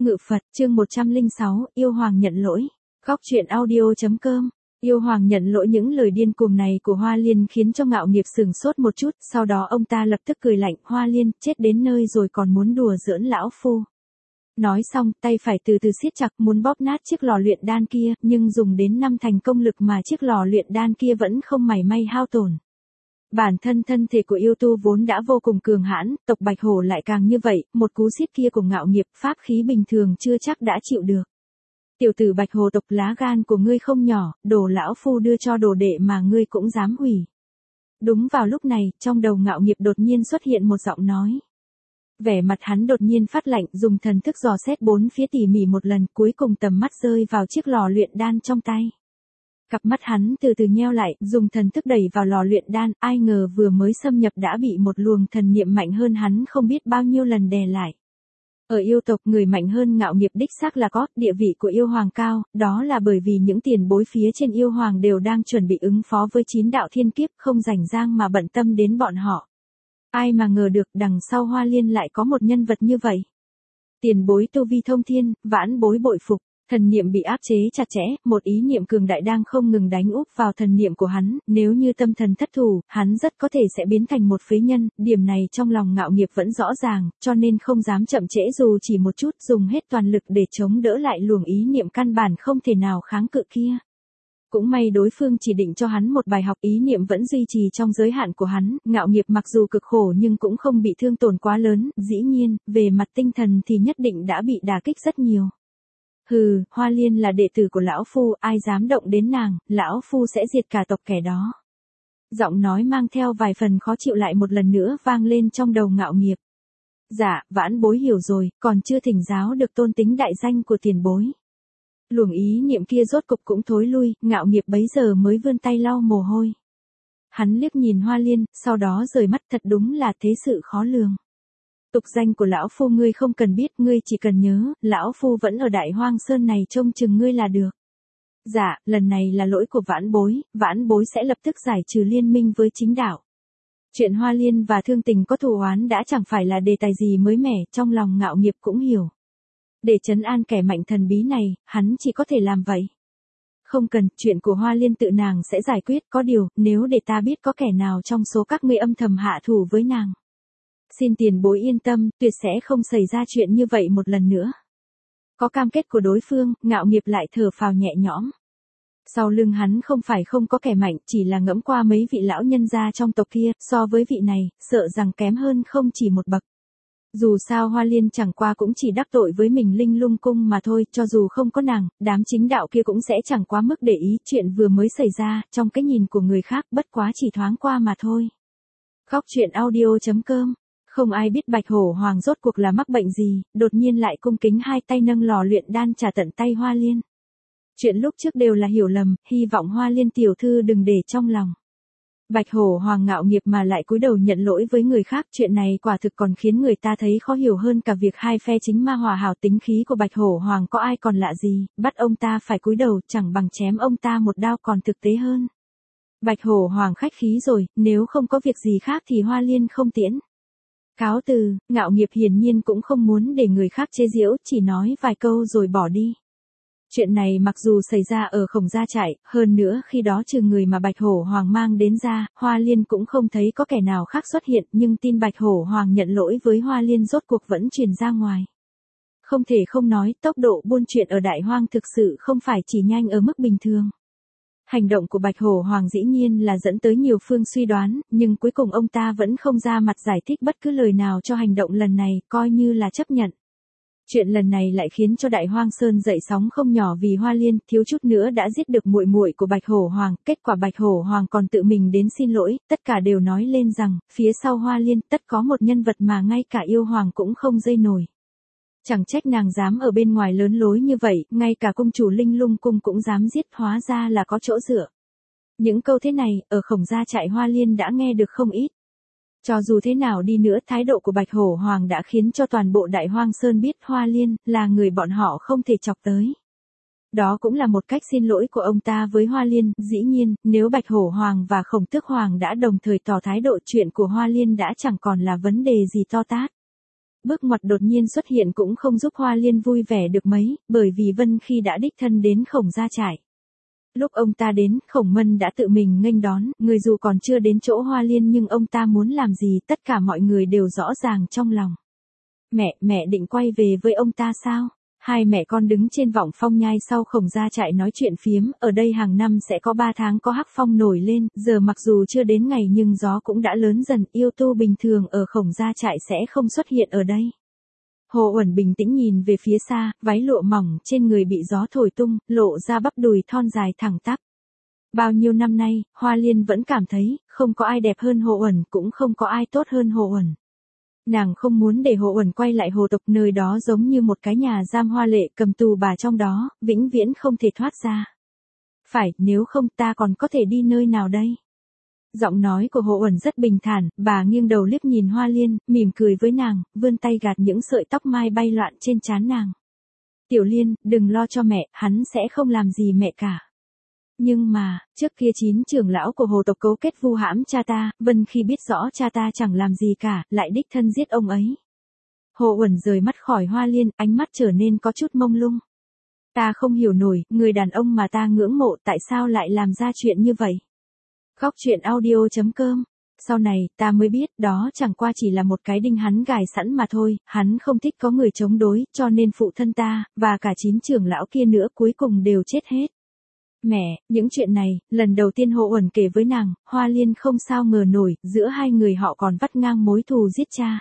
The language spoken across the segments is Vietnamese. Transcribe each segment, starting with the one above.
Ngự Phật, chương 106, Yêu Hoàng nhận lỗi. Góc truyện audio.com. Yêu Hoàng nhận lỗi. Những lời điên cuồng này của Hoa Liên khiến cho Ngạo Nghiệp sửng sốt một chút, sau đó ông ta lập tức cười lạnh, Hoa Liên, chết đến nơi rồi còn muốn đùa giỡn lão phu. Nói xong, tay phải từ từ siết chặt muốn bóp nát chiếc lò luyện đan kia, nhưng dùng đến 5 thành công lực mà chiếc lò luyện đan kia vẫn không mảy may hao tổn. Bản thân thân thể của yêu tu vốn đã vô cùng cường hãn, tộc Bạch Hổ lại càng như vậy, một cú siết kia của Ngạo Nghiệp, pháp khí bình thường chưa chắc đã chịu được. Tiểu tử Bạch Hổ tộc, lá gan của ngươi không nhỏ, đồ lão phu đưa cho đồ đệ mà ngươi cũng dám hủy. Đúng vào lúc này, trong đầu Ngạo Nghiệp đột nhiên xuất hiện một giọng nói. Vẻ mặt hắn đột nhiên phát lạnh, dùng thần thức dò xét bốn phía tỉ mỉ một lần, cuối cùng tầm mắt rơi vào chiếc lò luyện đan trong tay. Cặp mắt hắn từ từ nheo lại, dùng thần thức đẩy vào lò luyện đan, ai ngờ vừa mới xâm nhập đã bị một luồng thần niệm mạnh hơn hắn không biết bao nhiêu lần đè lại. Ở yêu tộc, người mạnh hơn Ngạo Nghiệp đích xác là có, địa vị của yêu hoàng cao, đó là bởi vì những tiền bối phía trên yêu hoàng đều đang chuẩn bị ứng phó với 9 đạo thiên kiếp, không rảnh rang mà bận tâm đến bọn họ. Ai mà ngờ được đằng sau Hoa Liên lại có một nhân vật như vậy. Tiền bối tu vi thông thiên, vãn bối bội phục. Thần niệm bị áp chế chặt chẽ, một ý niệm cường đại đang không ngừng đánh úp vào thần niệm của hắn, nếu như tâm thần thất thủ, hắn rất có thể sẽ biến thành một phế nhân, điểm này trong lòng Ngạo Nghiệp vẫn rõ ràng, cho nên không dám chậm trễ dù chỉ một chút, dùng hết toàn lực để chống đỡ lại luồng ý niệm căn bản không thể nào kháng cự kia. Cũng may đối phương chỉ định cho hắn một bài học, ý niệm vẫn duy trì trong giới hạn của hắn, Ngạo Nghiệp mặc dù cực khổ nhưng cũng không bị thương tổn quá lớn, dĩ nhiên, về mặt tinh thần thì nhất định đã bị đả kích rất nhiều. Hừ, Hoa Liên là đệ tử của lão phu, ai dám động đến nàng, lão phu sẽ diệt cả tộc kẻ đó. Giọng nói mang theo vài phần khó chịu lại một lần nữa vang lên trong đầu Ngạo Nghiệp. Dạ, vãn bối hiểu rồi, còn chưa thỉnh giáo được tôn tính đại danh của tiền bối. Luồng ý niệm kia rốt cục cũng thối lui, Ngạo Nghiệp bấy giờ mới vươn tay lau mồ hôi. Hắn liếc nhìn Hoa Liên, sau đó rời mắt, thật đúng là thế sự khó lường. Tục danh của lão phu ngươi không cần biết, ngươi chỉ cần nhớ, lão phu vẫn ở Đại Hoang Sơn này trông chừng ngươi là được. Dạ, lần này là lỗi của vãn bối sẽ lập tức giải trừ liên minh với chính đạo. Chuyện Hoa Liên và Thương Tình có thù oán đã chẳng phải là đề tài gì mới mẻ, trong lòng Ngạo Nghiệp cũng hiểu. Để trấn an kẻ mạnh thần bí này, hắn chỉ có thể làm vậy. Không cần, chuyện của Hoa Liên tự nàng sẽ giải quyết, có điều, nếu để ta biết có kẻ nào trong số các ngươi âm thầm hạ thủ với nàng. Xin tiền bối yên tâm, tuyệt sẽ không xảy ra chuyện như vậy một lần nữa. Có cam kết của đối phương, Ngạo Nghiệp lại thở phào nhẹ nhõm. Sau lưng hắn không phải không có kẻ mạnh, chỉ là ngẫm qua mấy vị lão nhân gia trong tộc kia, so với vị này, sợ rằng kém hơn không chỉ một bậc. Dù sao Hoa Liên chẳng qua cũng chỉ đắc tội với mình Linh Lung Cung mà thôi, cho dù không có nàng, đám chính đạo kia cũng sẽ chẳng quá mức để ý, chuyện vừa mới xảy ra, trong cái nhìn của người khác bất quá chỉ thoáng qua mà thôi. Góc truyện audio.com. Không ai biết Bạch Hổ Hoàng rốt cuộc là mắc bệnh gì, đột nhiên lại cung kính hai tay nâng lò luyện đan trả tận tay Hoa Liên. Chuyện lúc trước đều là hiểu lầm, hy vọng Hoa Liên tiểu thư đừng để trong lòng. Bạch Hổ Hoàng Ngạo Nghiệp mà lại cúi đầu nhận lỗi với người khác, chuyện này quả thực còn khiến người ta thấy khó hiểu hơn cả việc hai phe chính ma hòa hảo. Tính khí của Bạch Hổ Hoàng có ai còn lạ gì, bắt ông ta phải cúi đầu chẳng bằng chém ông ta một đao còn thực tế hơn. Bạch Hổ Hoàng khách khí rồi, nếu không có việc gì khác thì Hoa Liên không tiễn. Cáo từ, Ngạo Nghiệp hiển nhiên cũng không muốn để người khác chế giễu, chỉ nói vài câu rồi bỏ đi. Chuyện này mặc dù xảy ra ở Khổng Gia trại, hơn nữa khi đó trừ người mà Bạch Hổ Hoàng mang đến ra, Hoa Liên cũng không thấy có kẻ nào khác xuất hiện, nhưng tin Bạch Hổ Hoàng nhận lỗi với Hoa Liên rốt cuộc vẫn truyền ra ngoài. Không thể không nói, tốc độ buôn chuyện ở Đại Hoang thực sự không phải chỉ nhanh ở mức bình thường. Hành động của Bạch Hổ Hoàng dĩ nhiên là dẫn tới nhiều phương suy đoán, nhưng cuối cùng ông ta vẫn không ra mặt giải thích bất cứ lời nào cho hành động lần này, coi như là chấp nhận. Chuyện lần này lại khiến cho Đại Hoang Sơn dậy sóng không nhỏ vì Hoa Liên thiếu chút nữa đã giết được muội muội của Bạch Hổ Hoàng, kết quả Bạch Hổ Hoàng còn tự mình đến xin lỗi, tất cả đều nói lên rằng, phía sau Hoa Liên tất có một nhân vật mà ngay cả yêu hoàng cũng không dây nổi. Chẳng trách nàng dám ở bên ngoài lớn lối như vậy, ngay cả cung chủ Linh Lung Cung cũng dám giết, hóa ra là có chỗ dựa. Những câu thế này, ở Khổng Gia trại Hoa Liên đã nghe được không ít. Cho dù thế nào đi nữa, thái độ của Bạch Hổ Hoàng đã khiến cho toàn bộ Đại Hoang Sơn biết Hoa Liên là người bọn họ không thể chọc tới. Đó cũng là một cách xin lỗi của ông ta với Hoa Liên, dĩ nhiên, nếu Bạch Hổ Hoàng và Khổng Tước Hoàng đã đồng thời tỏ thái độ, chuyện của Hoa Liên đã chẳng còn là vấn đề gì to tát. Bước ngoặt đột nhiên xuất hiện cũng không giúp Hoa Liên vui vẻ được mấy, bởi vì Vân Khi đã đích thân đến Khổng gia trại. Lúc ông ta đến, Khổng Mân đã tự mình nghênh đón, người dù còn chưa đến chỗ Hoa Liên nhưng ông ta muốn làm gì tất cả mọi người đều rõ ràng trong lòng. Mẹ định quay về với ông ta sao? Hai mẹ con đứng trên vọng phong nhai sau Khổng gia trại nói chuyện phiếm, ở đây hàng năm sẽ có 3 tháng có hắc phong nổi lên, giờ mặc dù chưa đến ngày nhưng gió cũng đã lớn dần, yêu tu bình thường ở Khổng gia trại sẽ không xuất hiện ở đây. Hồ Uẩn bình tĩnh nhìn về phía xa, váy lụa mỏng trên người bị gió thổi tung, lộ ra bắp đùi thon dài thẳng tắp. Bao nhiêu năm nay, Hoa Liên vẫn cảm thấy, không có ai đẹp hơn Hồ Uẩn, cũng không có ai tốt hơn Hồ Uẩn. Nàng không muốn để Hồ Uẩn quay lại hồ tộc, nơi đó giống như một cái nhà giam hoa lệ cầm tù bà trong đó, vĩnh viễn không thể thoát ra. Phải, nếu không ta còn có thể đi nơi nào đây? Giọng nói của Hồ Uẩn rất bình thản, bà nghiêng đầu liếc nhìn Hoa Liên, mỉm cười với nàng, vươn tay gạt những sợi tóc mai bay loạn trên trán nàng. Tiểu Liên, đừng lo cho mẹ, hắn sẽ không làm gì mẹ cả. Nhưng mà, trước kia 9 trưởng lão của hồ tộc cấu kết vu hãm cha ta, Vân Khi biết rõ cha ta chẳng làm gì cả, lại đích thân giết ông ấy. Hồ Uẩn rời mắt khỏi Hoa Liên, ánh mắt trở nên có chút mông lung. Ta không hiểu nổi, người đàn ông mà ta ngưỡng mộ tại sao lại làm ra chuyện như vậy. Góc truyện audio.com. Sau này, ta mới biết đó chẳng qua chỉ là một cái đinh hắn gài sẵn mà thôi, hắn không thích có người chống đối, cho nên phụ thân ta, và cả 9 trưởng lão kia nữa cuối cùng đều chết hết. Mẹ, những chuyện này, lần đầu tiên Hồ Uẩn kể với nàng, Hoa Liên không sao ngờ nổi, giữa hai người họ còn vắt ngang mối thù giết cha.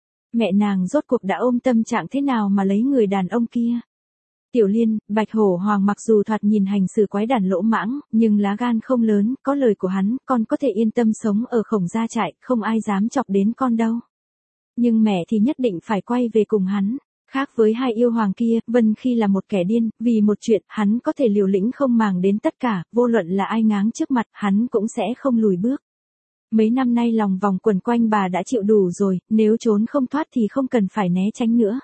Mẹ nàng rốt cuộc đã ôm tâm trạng thế nào mà lấy người đàn ông kia. Tiểu Liên, Bạch Hổ Hoàng mặc dù thoạt nhìn hành xử quái đản lỗ mãng, nhưng lá gan không lớn, có lời của hắn, con có thể yên tâm sống ở Khổng gia trại, không ai dám chọc đến con đâu. Nhưng mẹ thì nhất định phải quay về cùng hắn. Khác với hai yêu hoàng kia, Vân Khi là một kẻ điên, vì một chuyện, hắn có thể liều lĩnh không màng đến tất cả, vô luận là ai ngáng trước mặt, hắn cũng sẽ không lùi bước. Mấy năm nay lòng vòng quẩn quanh bà đã chịu đủ rồi, nếu trốn không thoát thì không cần phải né tránh nữa.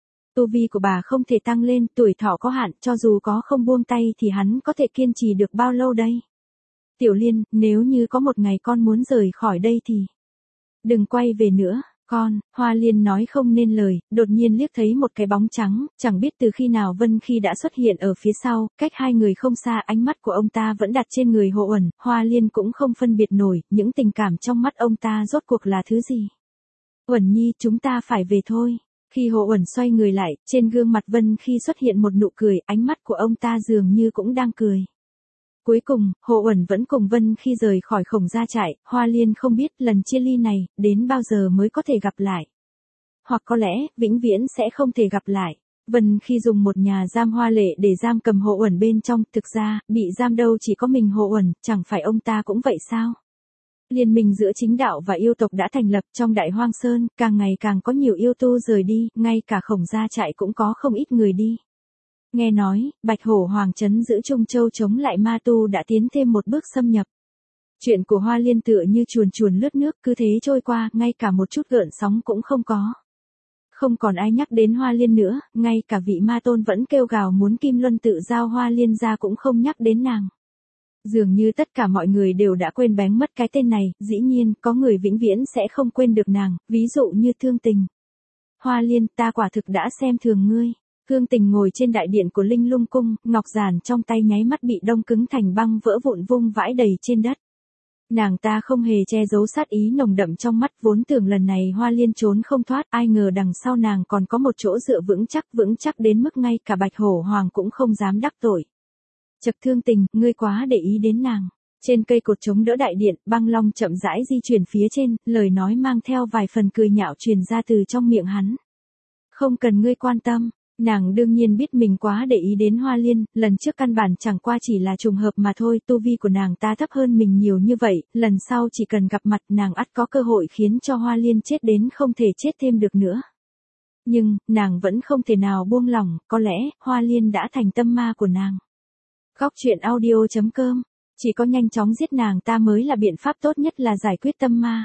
Tu vi của bà không thể tăng lên, tuổi thọ có hạn, cho dù có không buông tay thì hắn có thể kiên trì được bao lâu đây? Tiểu Liên, nếu như có một ngày con muốn rời khỏi đây thì đừng quay về nữa. Con, Hoa Liên nói không nên lời, đột nhiên liếc thấy một cái bóng trắng, chẳng biết từ khi nào Vân Khi đã xuất hiện ở phía sau, cách hai người không xa, ánh mắt của ông ta vẫn đặt trên người Hồ Uẩn, Hoa Liên cũng không phân biệt nổi, những tình cảm trong mắt ông ta rốt cuộc là thứ gì. Uẩn Nhi, chúng ta phải về thôi. Khi Hồ Uẩn xoay người lại, trên gương mặt Vân Khi xuất hiện một nụ cười, ánh mắt của ông ta dường như cũng đang cười. Cuối cùng, Hồ Uẩn vẫn cùng Vân Khi rời khỏi Khổng gia trại, Hoa Liên không biết lần chia ly này, đến bao giờ mới có thể gặp lại. Hoặc có lẽ, vĩnh viễn sẽ không thể gặp lại. Vân Khi dùng một nhà giam hoa lệ để giam cầm Hồ Uẩn bên trong, thực ra, bị giam đâu chỉ có mình Hồ Uẩn, chẳng phải ông ta cũng vậy sao? Liên minh giữa chính đạo và yêu tộc đã thành lập trong Đại Hoang Sơn, càng ngày càng có nhiều yêu tu rời đi, ngay cả Khổng gia trại cũng có không ít người đi. Nghe nói, Bạch Hổ Hoàng trấn giữ Trung Châu chống lại ma tu đã tiến thêm một bước xâm nhập. Chuyện của Hoa Liên tựa như chuồn chuồn lướt nước cứ thế trôi qua, ngay cả một chút gợn sóng cũng không có. Không còn ai nhắc đến Hoa Liên nữa, ngay cả vị ma tôn vẫn kêu gào muốn Kim Luân tự giao Hoa Liên ra cũng không nhắc đến nàng. Dường như tất cả mọi người đều đã quên bén mất cái tên này, dĩ nhiên, có người vĩnh viễn sẽ không quên được nàng, ví dụ như Thương Tình. Hoa Liên, ta quả thực đã xem thường ngươi. Thương Tình ngồi trên đại điện của Linh Lung cung, ngọc giản trong tay nháy mắt bị đông cứng thành băng vỡ vụn vung vãi đầy trên đất. Nàng ta không hề che giấu sát ý nồng đậm trong mắt, vốn tưởng lần này Hoa Liên trốn không thoát, ai ngờ đằng sau nàng còn có một chỗ dựa vững chắc đến mức ngay cả Bạch Hổ Hoàng cũng không dám đắc tội. Chậc Thương Tình, ngươi quá để ý đến nàng. Trên cây cột chống đỡ đại điện, Băng Long chậm rãi di chuyển phía trên, lời nói mang theo vài phần cười nhạo truyền ra từ trong miệng hắn. Không cần ngươi quan tâm. Nàng đương nhiên biết mình quá để ý đến Hoa Liên, lần trước căn bản chẳng qua chỉ là trùng hợp mà thôi, tu vi của nàng ta thấp hơn mình nhiều như vậy, lần sau chỉ cần gặp mặt nàng ắt có cơ hội khiến cho Hoa Liên chết đến không thể chết thêm được nữa. Nhưng, nàng vẫn không thể nào buông lỏng, có lẽ, Hoa Liên đã thành tâm ma của nàng. Góc truyện audio.com, chỉ có nhanh chóng giết nàng ta mới là biện pháp tốt nhất là giải quyết tâm ma.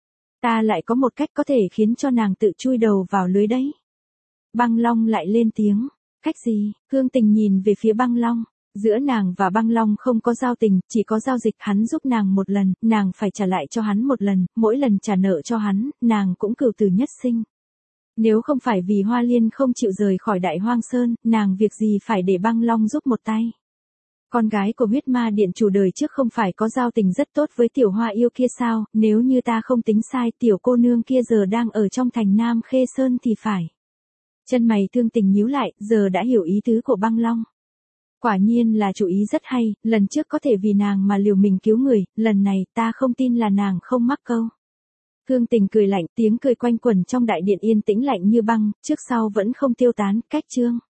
Ta lại có một cách có thể khiến cho nàng tự chui đầu vào lưới đấy. Băng Long lại lên tiếng. Cách gì? Thương Tình nhìn về phía Băng Long. Giữa nàng và Băng Long không có giao tình, chỉ có giao dịch, hắn giúp nàng một lần, nàng phải trả lại cho hắn một lần, mỗi lần trả nợ cho hắn, nàng cũng cừu từ nhất sinh. Nếu không phải vì Hoa Liên không chịu rời khỏi Đại Hoang Sơn, nàng việc gì phải để Băng Long giúp một tay. Con gái của huyết ma điện chủ đời trước không phải có giao tình rất tốt với tiểu hoa yêu kia sao, nếu như ta không tính sai tiểu cô nương kia giờ đang ở trong thành Nam Khê Sơn thì phải. Chân mày Thương Tình nhíu lại, giờ đã hiểu ý tứ của Băng Long. Quả nhiên là chủ ý rất hay, lần trước có thể vì nàng mà liều mình cứu người, lần này ta không tin là nàng không mắc câu. Thương Tình cười lạnh, tiếng cười quanh quẩn trong đại điện yên tĩnh lạnh như băng, trước sau vẫn không tiêu tán, cách chương.